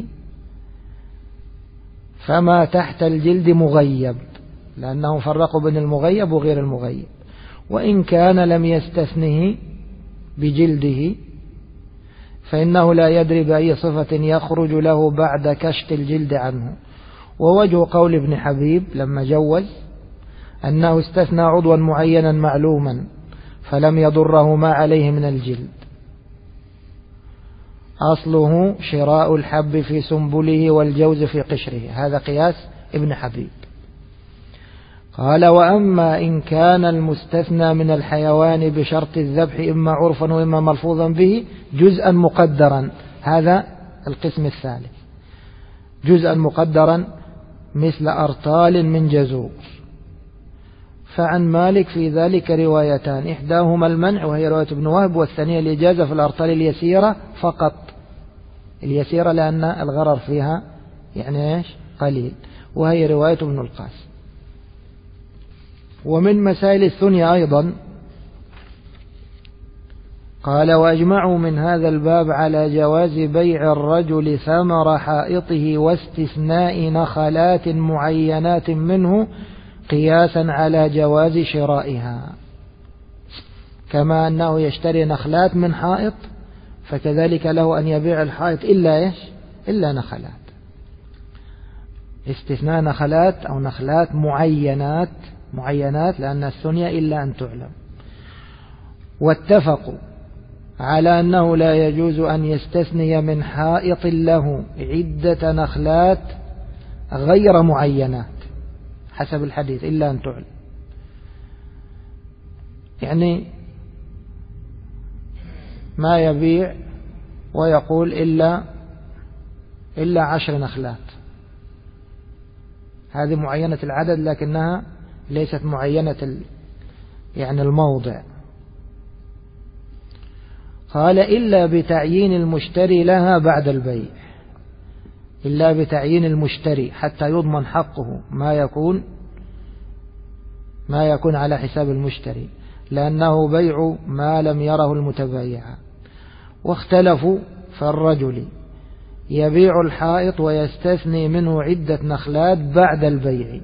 فما تحت الجلد مغيب، لأنهم فرقوا بين المغيب وغير المغيب. وإن كان لم يستثنه بجلده فإنه لا يدري بأي صفة يخرج له بعد كشف الجلد عنه. ووجه قول ابن حبيب لما جوز أنه استثنى عضوا معينا معلوما فلم يضره ما عليه من الجلد، أصله شراء الحب في سنبله والجوز في قشره، هذا قياس ابن حبيب. قال وأما إن كان المستثنى من الحيوان بشرط الذبح إما عرفا وإما ملفوظا به جزءا مقدرا، هذا القسم الثالث، جزءا مقدرا مثل أرطال من جزور. فعن مالك في ذلك روايتان، إحداهما المنع وهي رواية ابن وهب، والثانية الإجازة في الأرطال اليسيرة فقط، اليسيرة لأن الغرر فيها يعني إيش قليل، وهي رواية ابن القاسم. ومن مسائل الثنية أيضا قال وأجمعوا من هذا الباب على جواز بيع الرجل ثمر حائطه واستثناء نخلات معينات منه قياسا على جواز شرائها، كما أنه يشتري نخلات من حائط فكذلك له أن يبيع الحائط إلا إيش إلا نخلات، استثناء نخلات أو نخلات معينات لأن الثنية إلا أن تعلم. واتفقوا على أنه لا يجوز أن يستثني من حائط له عدة نخلات غير معينات حسب الحديث إلا أن تعلم، يعني ما يبيع ويقول إلا 10 نخلات، هذه معينة العدد لكنها ليست معينة يعني الموضع. قال إلا بتعيين المشتري لها بعد البيع، إلا بتعيين المشتري حتى يضمن حقه ما يكون على حساب المشتري، لأنه بيع ما لم يره المتبايع. واختلفوا فالرجل يبيع الحائط ويستثني منه عدة نخلات بعد البيع،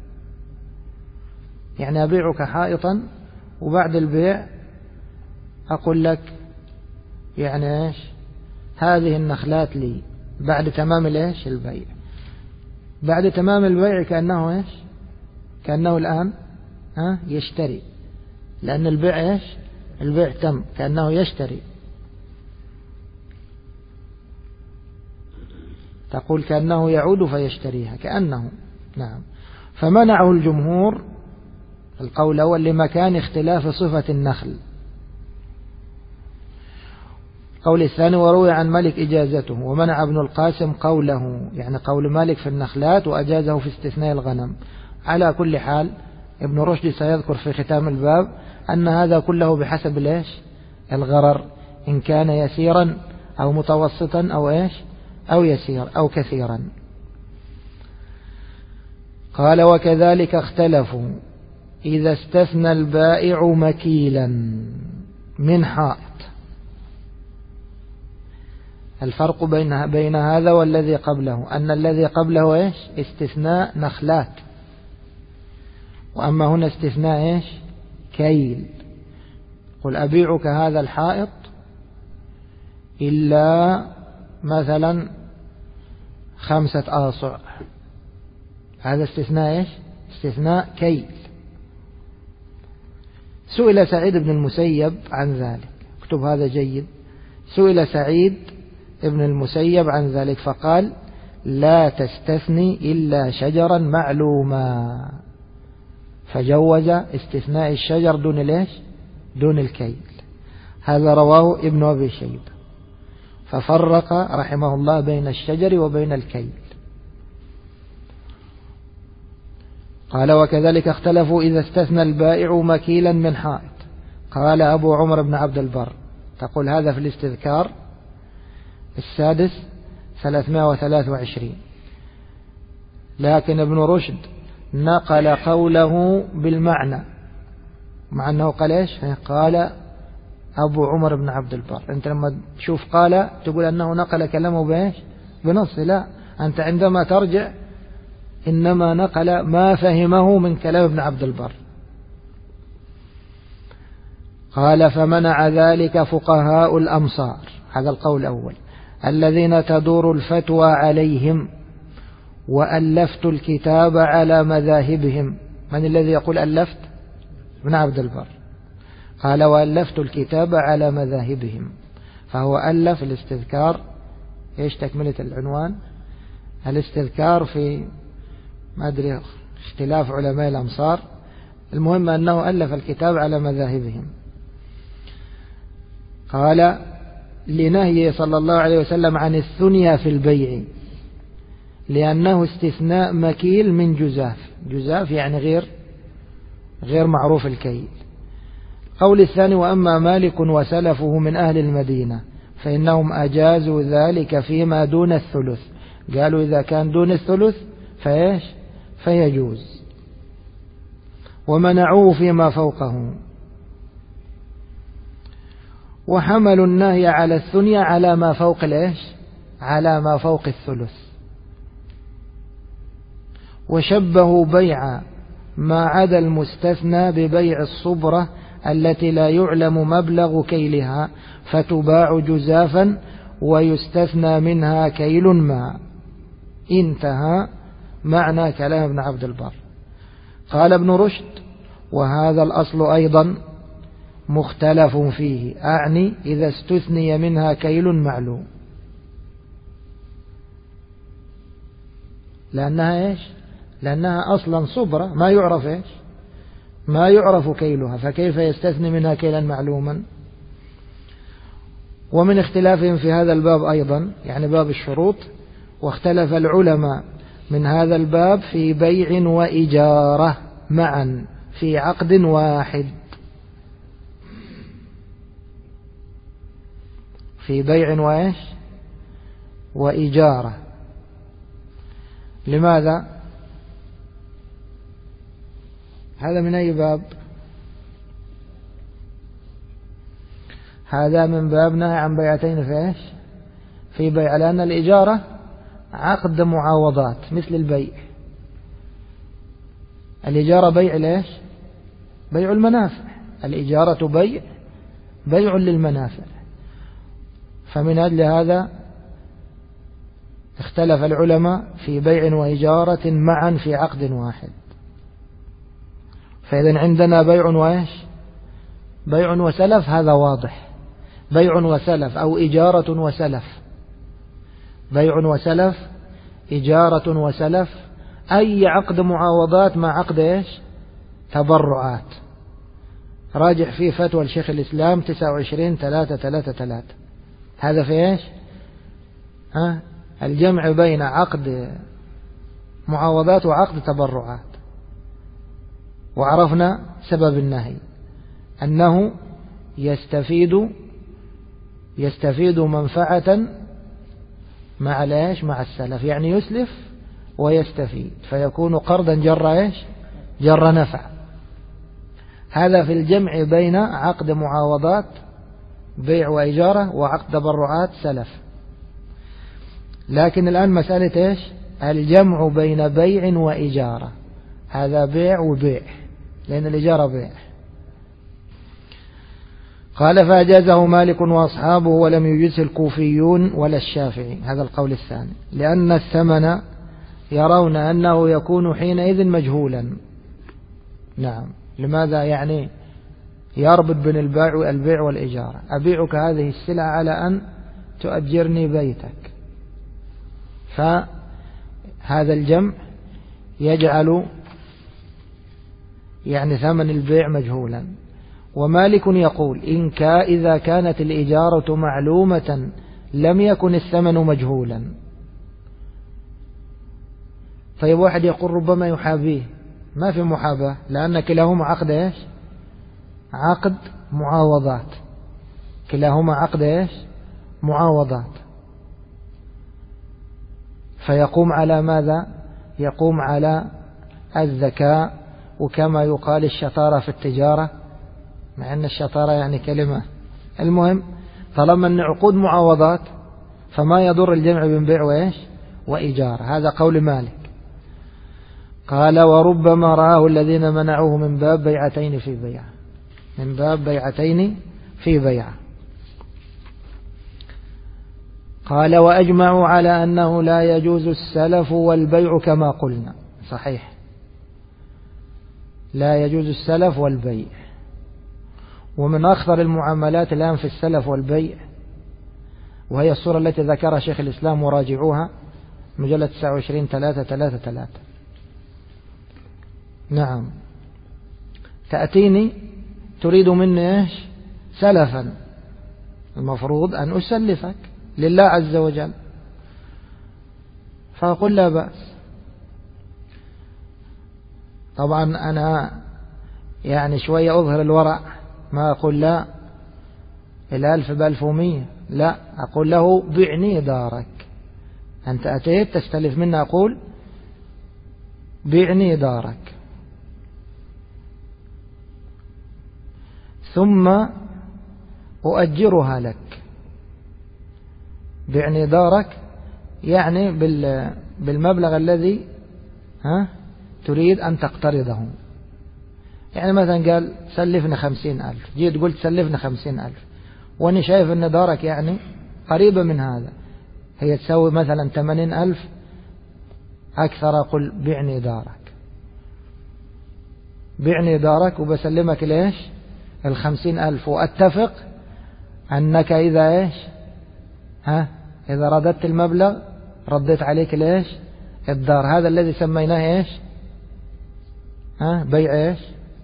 يعني أبيعك حائطا وبعد البيع أقول لك يعني إيش هذه النخلات لي بعد تمام الإيش البيع، بعد تمام البيع كأنه إيش كأنه الآن يشتري، لأن البيع إيش البيع تم كأنه يشتري، تقول كأنه يعود فيشتريها كأنه نعم. فمنعه الجمهور القول الأول لمكان اختلاف صفة النخل. قول الثاني وروي عن مالك إجازته، ومنع ابن القاسم قوله يعني قول مالك في النخلات وأجازه في استثناء الغنم. على كل حال ابن رشد سيذكر في ختام الباب أن هذا كله بحسب الإيش الغرر، إن كان يسيرا أو متوسطا أو إيش أو يسير أو كثيرا. قال وكذلك اختلفوا إذا استثنى البائع مكيلا من حائط. الفرق بين هذا والذي قبله أن الذي قبله إيش استثناء نخلات، وأما هنا استثناء إيش كيل. قل أبيعك هذا الحائط إلا مثلا 5 آصع، هذا استثناء إيش استثناء كيل. سئل سعيد بن المسيب عن ذلك، اكتب هذا جيد، سئل سعيد ابن المسيب عن ذلك فقال لا تستثني إلا شجرا معلوما، فجوز استثناء الشجر دون ليش دون الكيل. هذا رواه ابن أبي شيبة، ففرق رحمه الله بين الشجر وبين الكيل. قال وكذلك اختلفوا إذا استثنى البائع مكيلا من حائط. قال أبو عمر بن عبد البر، تقول هذا في الاستذكار 6 323، لكن ابن رشد نقل قوله بالمعنى، مع أنه قال إيش قال أبو عمر بن عبد البر. أنت لما تشوف قال تقول أنه نقل كلامه بإيش بنص، لا، أنت عندما ترجع إنما نقل ما فهمه من كلام ابن عبد البر. قال فمنع ذلك فقهاء الأمصار، هذا القول الأول، الذين تدور الفتوى عليهم، وألفت الكتاب على مذاهبهم. من الذي يقول ألفت؟ ابن عبد البر. قال وألفت الكتاب على مذاهبهم، فهو ألف الاستذكار. إيش تكملة العنوان؟ الاستذكار في ما أدري اختلاف علماء الأمصار. المهم أنه ألف الكتاب على مذاهبهم. قال لنهيه صلى الله عليه وسلم عن الثنيا في البيع لأنه استثناء مكيل من جزاف. جزاف يعني غير معروف الكيل. قول الثاني وأما مالك وسلفه من أهل المدينة فإنهم أجازوا ذلك فيما دون الثلث. قالوا إذا كان دون الثلث فيجوز، ومنعوه فيما فوقه. وحملوا النهي على الثنيا على ما فوق على ما فوق الثلث. وشبهوا بيع ما عدا المستثنى ببيع الصبرة التي لا يعلم مبلغ كيلها فتباع جزافا ويستثنى منها كيل ما. انتهى معنى كلام ابن عبد البر. قال ابن رشد وهذا الأصل أيضا مختلف فيه، أعني إذا استثني منها كيل معلوم، لأنها أصلا صبرة ما يعرف كيلها، فكيف يستثني منها كيلا معلوما. ومن اختلافهم في هذا الباب أيضا يعني باب الشروط، واختلف العلماء من هذا الباب في بيع وإجارة معا في عقد واحد. في بيع وإجارة. لماذا؟ هذا من أي باب؟ هذا من باب نهي عن بيعتين في بيع، لأن الإجارة عقد معاوضات مثل البيع. الإجارة بيع بيع المنافع. الإجارة بيع للمنافع. فمن أجل هذا اختلف العلماء في بيع وإجارة معا في عقد واحد. فإذا عندنا بيع وسلف، هذا واضح. بيع وسلف أو إجارة وسلف. بيع وسلف، إجارة وسلف، أي عقد معاوضات مع عقد تبرعات. راجع فيه فتوى الشيخ الإسلام 29/333. هذا في الجمع بين عقد معاوضات وعقد تبرعات. وعرفنا سبب النهي أنه يستفيد منفعة مع السلف، يعني يسلف ويستفيد، فيكون قرضا جر نفع. هذا في الجمع بين عقد معاوضات بيع وإجارة وعقد تبرعات سلف. لكن الآن مسألة الجمع بين بيع وإجارة، هذا بيع وبيع، لأن الإجارة بيع. قال فأجازه مالك وأصحابه ولم يجزه الكوفيون ولا الشافعي. هذا القول الثاني، لأن الثمن يرون أنه يكون حينئذ مجهولا. نعم. لماذا؟ يعني يربط بين البيع والإجارة. أبيعك هذه السلعة على أن تؤجرني بيتك، فهذا الجمع يجعل يعني ثمن البيع مجهولا. ومالك يقول إذا كانت الإجارة معلومة لم يكن الثمن مجهولا. طيب واحد يقول ربما يحابيه، ما في محاباة، لأن كلاهما عقد عقد معاوضات. كلاهما عقد معاوضات. فيقوم على ماذا؟ يقوم على الذكاء، وكما يقال الشطارة في التجارة، مع أن الشطارة يعني كلمة. المهم طالما أن عقود معاوضات فما يضر الجمع بين بيع وإيجار. هذا قول مالك. قال وربما رآه الذين منعوه من باب بيعتين في بيع، من باب بيعتين في بيع. قال وأجمعوا على أنه لا يجوز السلف والبيع كما قلنا. صحيح، لا يجوز السلف والبيع. ومن أخطر المعاملات الآن في السلف والبيع، وهي الصورة التي ذكرها شيخ الإسلام، وراجعوها مجلد 29/333. نعم، تأتيني تريد مني إيش؟ سلفا، المفروض أن أسلفك لله عز وجل، فأقول لا بأس. طبعا أنا يعني شوية أظهر الورع، ما أقول لا 1000 ب1100، لا، أقول له بعني دارك. أنت أتيت تستلف مني، أقول بعني دارك، ثم أؤجرها لك. بعني دارك يعني بالمبلغ الذي تريد أن تقترضه. يعني مثلا قال سلفنا 50,000، جيت قلت سلفنا 50,000، وأنا شايف أن دارك يعني قريبة من هذا، هي تسوي مثلا 80,000 أكثر، أقول بعني دارك، بعني دارك وبسلمك ليش 50,000، وأتفق أنك إذا إيش إذا رددت المبلغ رديت عليك ليش الدار. هذا الذي سميناه إيش بيع إيش؟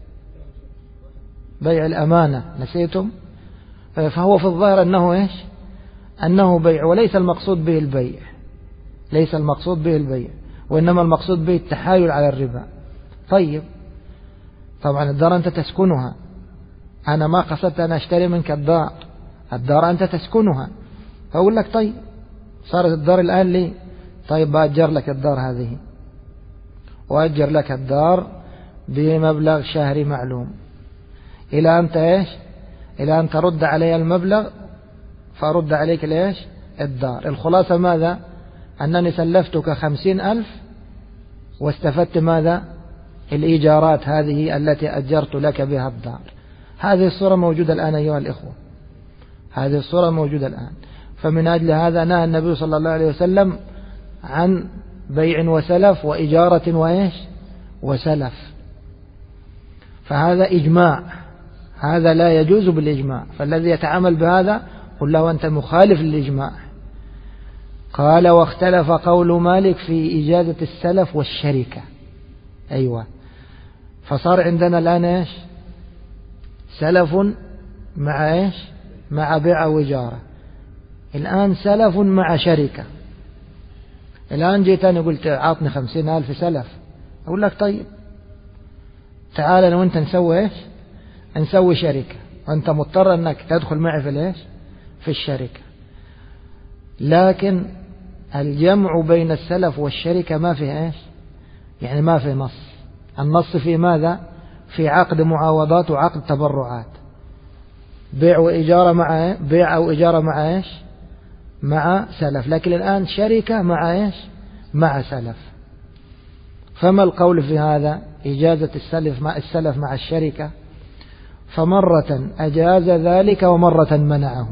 بيع الأمانة، نسيتم؟ فهو في الظاهر أنه إيش؟ أنه بيع، وليس المقصود به البيع، ليس المقصود به البيع، وإنما المقصود به التحايل على الربا. طيب، طبعا الدار أنت تسكنها، أنا ما قصدت أن أشتري منك الدار أنت تسكنها، فأقول لك طيب صارت الدار الآن لي، طيب بأجر لك الدار هذه، وأجر لك الدار بمبلغ شهري معلوم، إلى أنت إيش؟ إلى أن ترد علي المبلغ، فأرد عليك ليش الدار. الخلاصة ماذا؟ أنني سلفتك 50,000 واستفدت ماذا؟ الإيجارات هذه التي أجرت لك بها الدار. هذه الصورة موجودة الآن أيها الإخوة، هذه الصورة موجودة الآن. فمن أجل هذا نهى النبي صلى الله عليه وسلم عن بيع وسلف وإجارة وإيش وسلف، فهذا إجماع، هذا لا يجوز بالإجماع. فالذي يتعامل بهذا قل له أنت مخالف للإجماع. قال واختلف قول مالك في إجازة السلف والشركة. أيوة، فصار عندنا الآن إيش؟ سلف مع إيش؟ مع بيع وإجارة. الآن سلف مع شركة. الآن جيت أنا قلت عطني 50,000 سلف، أقول لك طيب تعال أنا وأنت نسوي إيش؟ نسوي شركة، وأنت مضطر أنك تدخل معي في الإيش؟ في الشركة. لكن الجمع بين السلف والشركة ما فيه إيش؟ يعني ما في نص. النص في ماذا؟ في عقد معاوضات وعقد تبرعات، بيع وإجارة مع بيع أو إجارة مع إيش؟ مع سلف. لكن الآن شركة مع إيش؟ مع سلف. فما القول في هذا؟ إجازة السلف مع الشركة، فمرة أجاز ذلك ومرة منعه.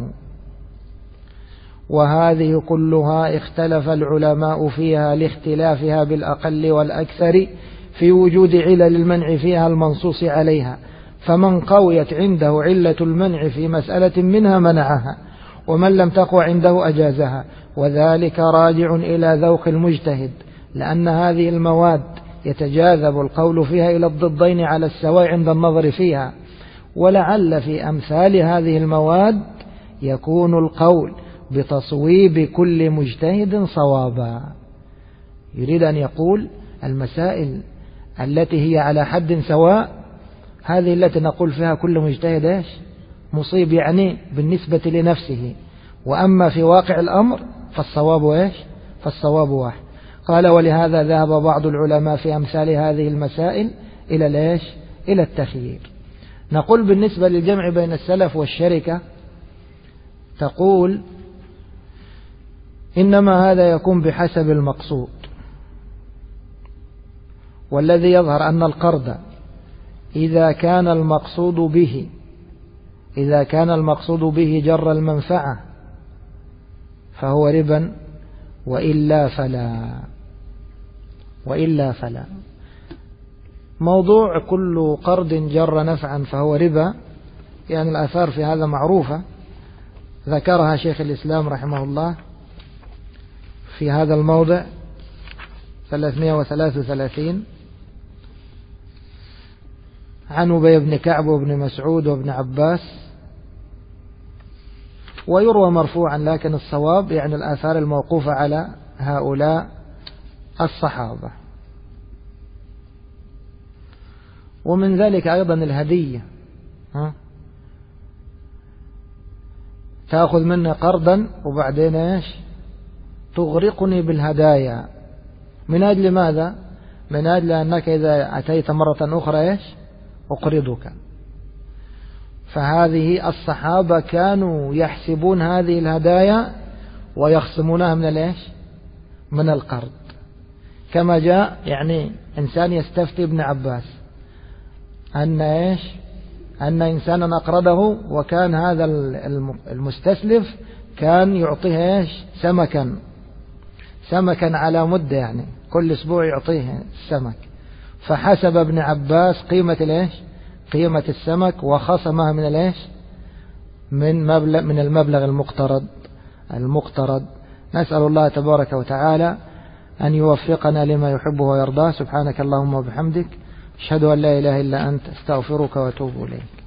وهذه كلها اختلف العلماء فيها لاختلافها بالأقل والأكثر في وجود علل المنع فيها المنصوص عليها، فمن قويت عنده علة المنع في مسألة منها منعها، ومن لم تقوى عنده أجازها، وذلك راجع إلى ذوق المجتهد، لأن هذه المواد يتجاذب القول فيها إلى الضدين على السواء عند النظر فيها، ولعل في أمثال هذه المواد يكون القول بتصويب كل مجتهد صوابا. يريد أن يقول المسائل التي هي على حد سواء هذه التي نقول فيها كل مجتهد إيش؟ مصيب، يعني بالنسبة لنفسه، وأما في واقع الأمر فالصواب إيش؟ فالصواب واحد. قال ولهذا ذهب بعض العلماء في أمثال هذه المسائل إلى الإيش؟ إلى التخيير. نقول بالنسبة للجمع بين السلف والشركة، تقول إنما هذا يكون بحسب المقصود، والذي يظهر أن القرض إذا كان المقصود به جر المنفعة فهو ربا، وإلا فلا. موضوع كل قرض جر نفعا فهو ربا، يعني الآثار في هذا معروفة، ذكرها شيخ الإسلام رحمه الله في هذا الموضع 333 عن أبي بن كعب وابن مسعود وابن عباس، ويروى مرفوعا، لكن الصواب يعني الآثار الموقوفة على هؤلاء الصحابة. ومن ذلك أيضا الهدية، تأخذ مني قرضا وبعدين إيش تغرقني بالهدايا. من أجل ماذا؟ من أجل أنك إذا أتيت مرة أخرى إيش أقرضك. فهذه الصحابة كانوا يحسبون هذه الهدايا ويخصمونها من الإيش من القرض. كما جاء يعني إنسان يستفتي ابن عباس أن إيش أن إنسانا أقرضه، وكان هذا المستسلف كان يعطيه إيش سمكا على مدة، يعني كل أسبوع يعطيه السمك. فحسب ابن عباس قيمة السمك وخصمها من الإيش من المبلغ المقترض. نسأل الله تبارك وتعالى أن يوفقنا لما يحبه ويرضاه. سبحانك اللهم وبحمدك، أشهد أن لا إله إلا أنت، أستغفرك وأتوب إليك.